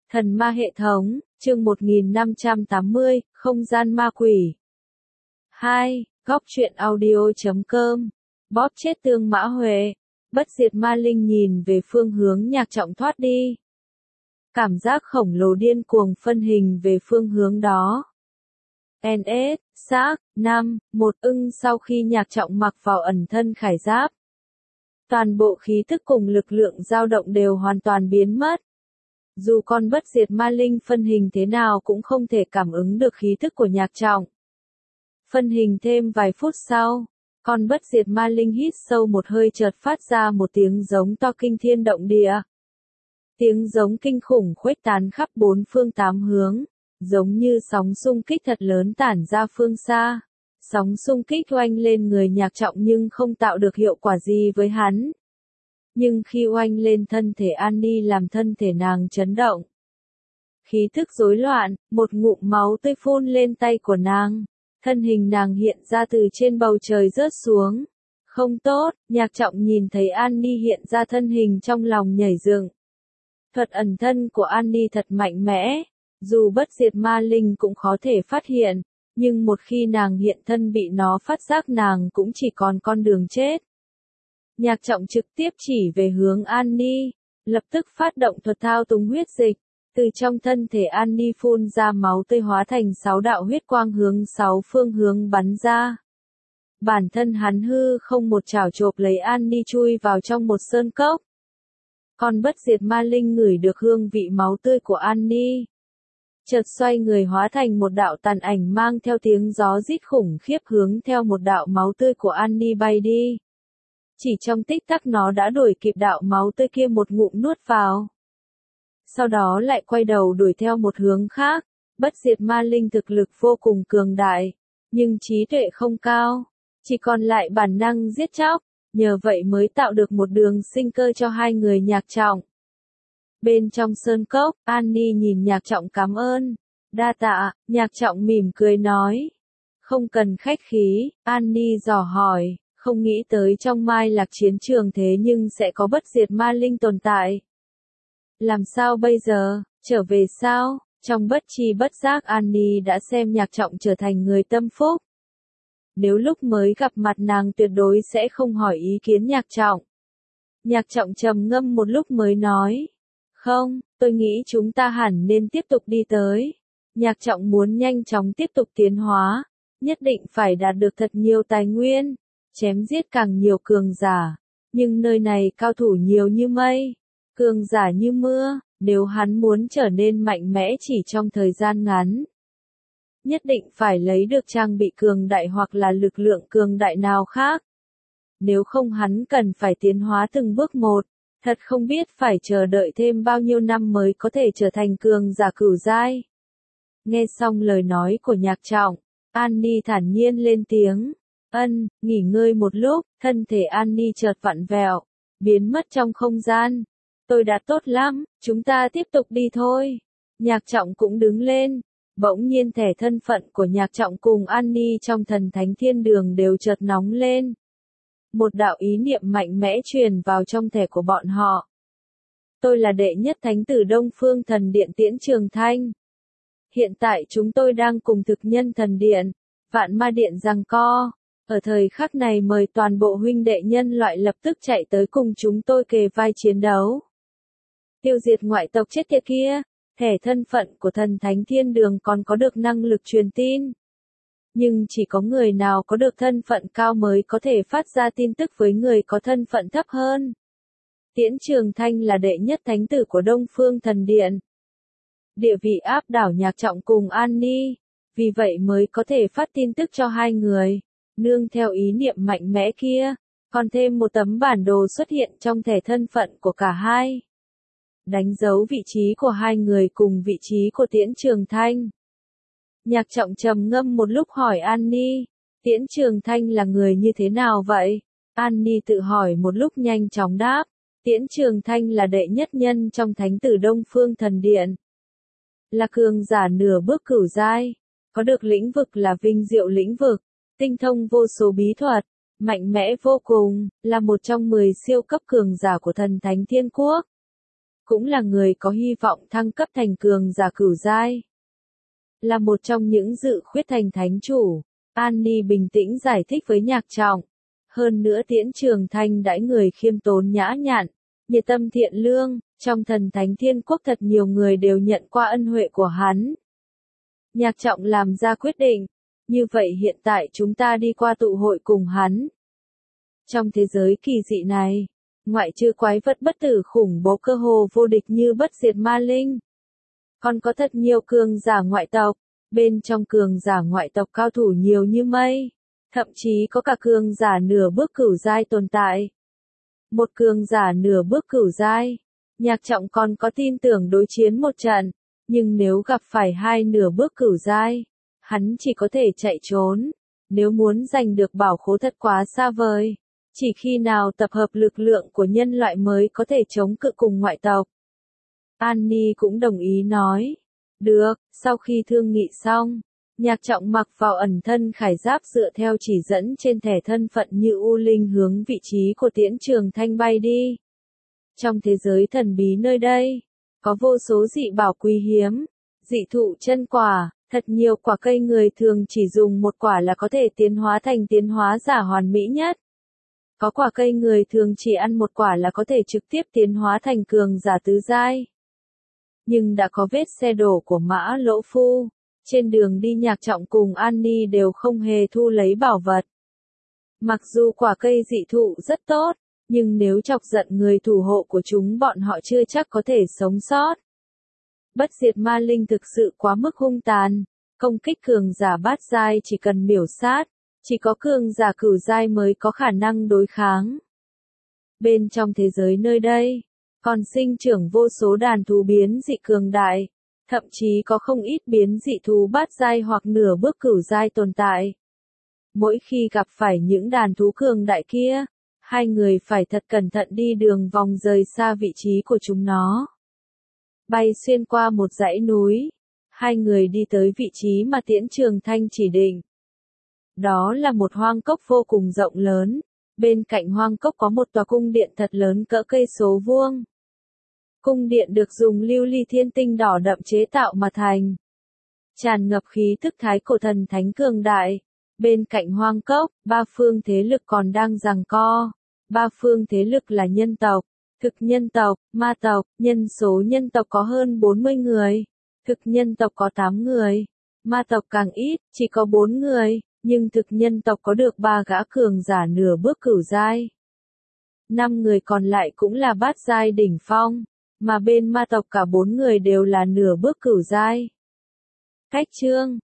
Thần ma hệ thống, chương 1580, không gian ma quỷ. 2. Góc truyện audio.com. Bóp chết Tương Mã Huệ. Bất diệt ma linh nhìn về phương hướng Nhạc Trọng thoát đi. Cảm giác khổng lồ điên cuồng phân hình về phương hướng đó. NS, xác, 5, 1 ưng sau khi Nhạc Trọng mặc vào ẩn thân khải giáp. Toàn bộ khí thức cùng lực lượng dao động đều hoàn toàn biến mất. Dù con bất diệt ma linh phân hình thế nào cũng không thể cảm ứng được khí thức của Nhạc Trọng. Phân hình thêm vài phút sau, con bất diệt ma linh hít sâu một hơi chợt phát ra một tiếng giống to kinh thiên động địa. Tiếng giống kinh khủng khuếch tán khắp bốn phương tám hướng, giống như sóng xung kích thật lớn tản ra phương xa. Sóng xung kích oanh lên người Nhạc Trọng nhưng không tạo được hiệu quả gì với hắn. Nhưng khi oanh lên thân thể Annie làm thân thể nàng chấn động. Khí thức rối loạn, một ngụm máu tươi phun lên tay của nàng. Thân hình nàng hiện ra từ trên bầu trời rớt xuống. Không tốt, Nhạc Trọng nhìn thấy Annie hiện ra thân hình trong lòng nhảy dựng. Thuật ẩn thân của Annie thật mạnh mẽ. Dù bất diệt ma linh cũng khó thể phát hiện. Nhưng một khi nàng hiện thân bị nó phát giác nàng cũng chỉ còn con đường chết. Nhạc Trọng trực tiếp chỉ về hướng Annie, lập tức phát động thuật thao túng huyết dịch, từ trong thân thể Annie phun ra máu tươi hóa thành 6 đạo huyết quang hướng 6 phương hướng bắn ra. Bản thân hắn hư không một chảo chộp lấy Annie chui vào trong một sơn cốc. Con bất diệt ma linh ngửi được hương vị máu tươi của Annie. Chợt xoay người hóa thành một đạo tàn ảnh mang theo tiếng gió rít khủng khiếp hướng theo một đạo máu tươi của Annie bay đi. Chỉ trong tích tắc nó đã đuổi kịp đạo máu tươi kia một ngụm nuốt vào. Sau đó lại quay đầu đuổi theo một hướng khác. Bất diệt ma linh thực lực vô cùng cường đại, nhưng trí tuệ không cao, chỉ còn lại bản năng giết chóc, nhờ vậy mới tạo được một đường sinh cơ cho hai người Nhạc Trọng. Bên trong sơn cốc, Annie nhìn Nhạc Trọng cảm ơn. Đa tạ, Nhạc Trọng mỉm cười nói. Không cần khách khí, Annie dò hỏi. Không nghĩ tới trong Mai Lạc chiến trường thế nhưng sẽ có bất diệt ma linh tồn tại. Làm sao bây giờ, trở về sao? Trong bất tri bất giác Annie đã xem Nhạc Trọng trở thành người tâm phúc. Nếu lúc mới gặp mặt nàng tuyệt đối sẽ không hỏi ý kiến Nhạc Trọng. Nhạc Trọng trầm ngâm một lúc mới nói. Không, tôi nghĩ chúng ta hẳn nên tiếp tục đi tới. Nhạc Trọng muốn nhanh chóng tiếp tục tiến hóa. Nhất định phải đạt được thật nhiều tài nguyên. Chém giết càng nhiều cường giả, nhưng nơi này cao thủ nhiều như mây, cường giả như mưa, nếu hắn muốn trở nên mạnh mẽ chỉ trong thời gian ngắn. Nhất định phải lấy được trang bị cường đại hoặc là lực lượng cường đại nào khác. Nếu không hắn cần phải tiến hóa từng bước một, thật không biết phải chờ đợi thêm bao nhiêu năm mới có thể trở thành cường giả cửu giai. Nghe xong lời nói của Nhạc Trọng, Annie thản nhiên lên tiếng. Nghỉ ngơi một lúc, thân thể Annie chợt vặn vẹo, biến mất trong không gian. Tôi đã tốt lắm, chúng ta tiếp tục đi thôi. Nhạc Trọng cũng đứng lên. Bỗng nhiên thẻ thân phận của Nhạc Trọng cùng Annie trong thần thánh thiên đường đều chợt nóng lên. Một đạo ý niệm mạnh mẽ truyền vào trong thẻ của bọn họ. Tôi là đệ nhất thánh tử Đông Phương Thần Điện Tiễn Trường Thanh. Hiện tại chúng tôi đang cùng thực nhân thần điện, Vạn Ma Điện giằng co. Ở thời khắc này mời toàn bộ huynh đệ nhân loại lập tức chạy tới cùng chúng tôi kề vai chiến đấu. Tiêu diệt ngoại tộc chết tiệt kia, thẻ thân phận của thần thánh thiên đường còn có được năng lực truyền tin. Nhưng chỉ có người nào có được thân phận cao mới có thể phát ra tin tức với người có thân phận thấp hơn. Tiễn Trường Thanh là đệ nhất thánh tử của Đông Phương Thần Điện. Địa vị áp đảo Nhạc Trọng cùng Annie, vì vậy mới có thể phát tin tức cho hai người. Nương theo ý niệm mạnh mẽ kia, còn thêm một tấm bản đồ xuất hiện trong thẻ thân phận của cả hai. Đánh dấu vị trí của hai người cùng vị trí của Tiễn Trường Thanh. Nhạc Trọng trầm ngâm một lúc hỏi Annie, Tiễn Trường Thanh là người như thế nào vậy? Annie tự hỏi một lúc nhanh chóng đáp, Tiễn Trường Thanh là đệ nhất nhân trong thánh tử Đông Phương Thần Điện. Là cường giả nửa bước cửu giai, có được lĩnh vực là vinh diệu lĩnh vực. Tinh thông vô số bí thuật, mạnh mẽ vô cùng, là một trong 10 siêu cấp cường giả của thần thánh thiên quốc. cũng là người có hy vọng thăng cấp thành cường giả cửu giai. Là một trong những dự khuyết thành thánh chủ, Annie bình tĩnh giải thích với Nhạc Trọng. Hơn nữa Tiễn Trường Thanh đãi người khiêm tốn nhã nhặn, nhiệt tâm thiện lương, trong thần thánh thiên quốc thật nhiều người đều nhận qua ân huệ của hắn. Nhạc Trọng làm ra quyết định, như vậy hiện tại chúng ta đi qua tụ hội cùng hắn. Trong thế giới kỳ dị này, ngoại trừ quái vật bất tử khủng bố cơ hồ vô địch như bất diệt ma linh, còn có thật nhiều cường giả ngoại tộc, bên trong cường giả ngoại tộc cao thủ nhiều như mây, thậm chí có cả cường giả nửa bước cửu giai tồn tại. Một cường giả nửa bước cửu giai, Nhạc Trọng còn có tin tưởng đối chiến một trận, nhưng nếu gặp phải hai nửa bước cửu giai, hắn chỉ có thể chạy trốn, nếu muốn giành được bảo khố thật quá xa vời. Chỉ khi nào tập hợp lực lượng của nhân loại mới có thể chống cự cùng ngoại tộc. Annie cũng đồng ý nói. Được, sau khi thương nghị xong, Nhạc Trọng mặc vào ẩn thân khải giáp dựa theo chỉ dẫn trên thẻ thân phận như U Linh hướng vị trí của Tiễn Trường Thanh bay đi. Trong thế giới thần bí nơi đây, có vô số dị bảo quý hiếm, dị thụ chân quả, thật nhiều quả cây người thường chỉ dùng một quả là có thể tiến hóa thành tiến hóa giả hoàn mỹ nhất. Có quả cây người thường chỉ ăn một quả là có thể trực tiếp tiến hóa thành cường giả tứ giai. Nhưng đã có vết xe đổ của Mã Lỗ Phu, trên đường đi Nhạc Trọng cùng Annie đều không hề thu lấy bảo vật. Mặc dù quả cây dị thụ rất tốt, nhưng nếu chọc giận người thủ hộ của chúng bọn họ chưa chắc có thể sống sót. Bất diệt ma linh thực sự quá mức hung tàn, công kích cường giả bát giai chỉ cần miểu sát. Chỉ có cường giả cửu giai mới có khả năng đối kháng. Bên trong thế giới nơi đây, còn sinh trưởng vô số đàn thú biến dị cường đại, thậm chí có không ít biến dị thú bát giai hoặc nửa bước cửu giai tồn tại. Mỗi khi gặp phải những đàn thú cường đại kia, hai người phải thật cẩn thận đi đường vòng rời xa vị trí của chúng nó. Bay xuyên qua một dãy núi, hai người đi tới vị trí mà Tiễn Trường Thanh chỉ định. Đó là một hoang cốc vô cùng rộng lớn, bên cạnh hoang cốc có một tòa cung điện thật lớn cỡ cây số vuông. Cung điện được dùng lưu ly thiên tinh đỏ đậm chế tạo mà thành. Tràn ngập khí thức thái cổ thần thánh cường đại. Bên cạnh hoang cốc, ba phương thế lực còn đang giằng co. Ba phương thế lực là nhân tộc, thực nhân tộc, ma tộc, nhân số nhân tộc có hơn 40 người. Thực nhân tộc có 8 người, ma tộc càng ít, chỉ có 4 người. Nhưng thực nhân tộc có được 3 gã cường giả nửa bước cửu giai. 5 người còn lại cũng là bát giai đỉnh phong, mà bên ma tộc cả 4 người đều là nửa bước cửu giai. Cách chương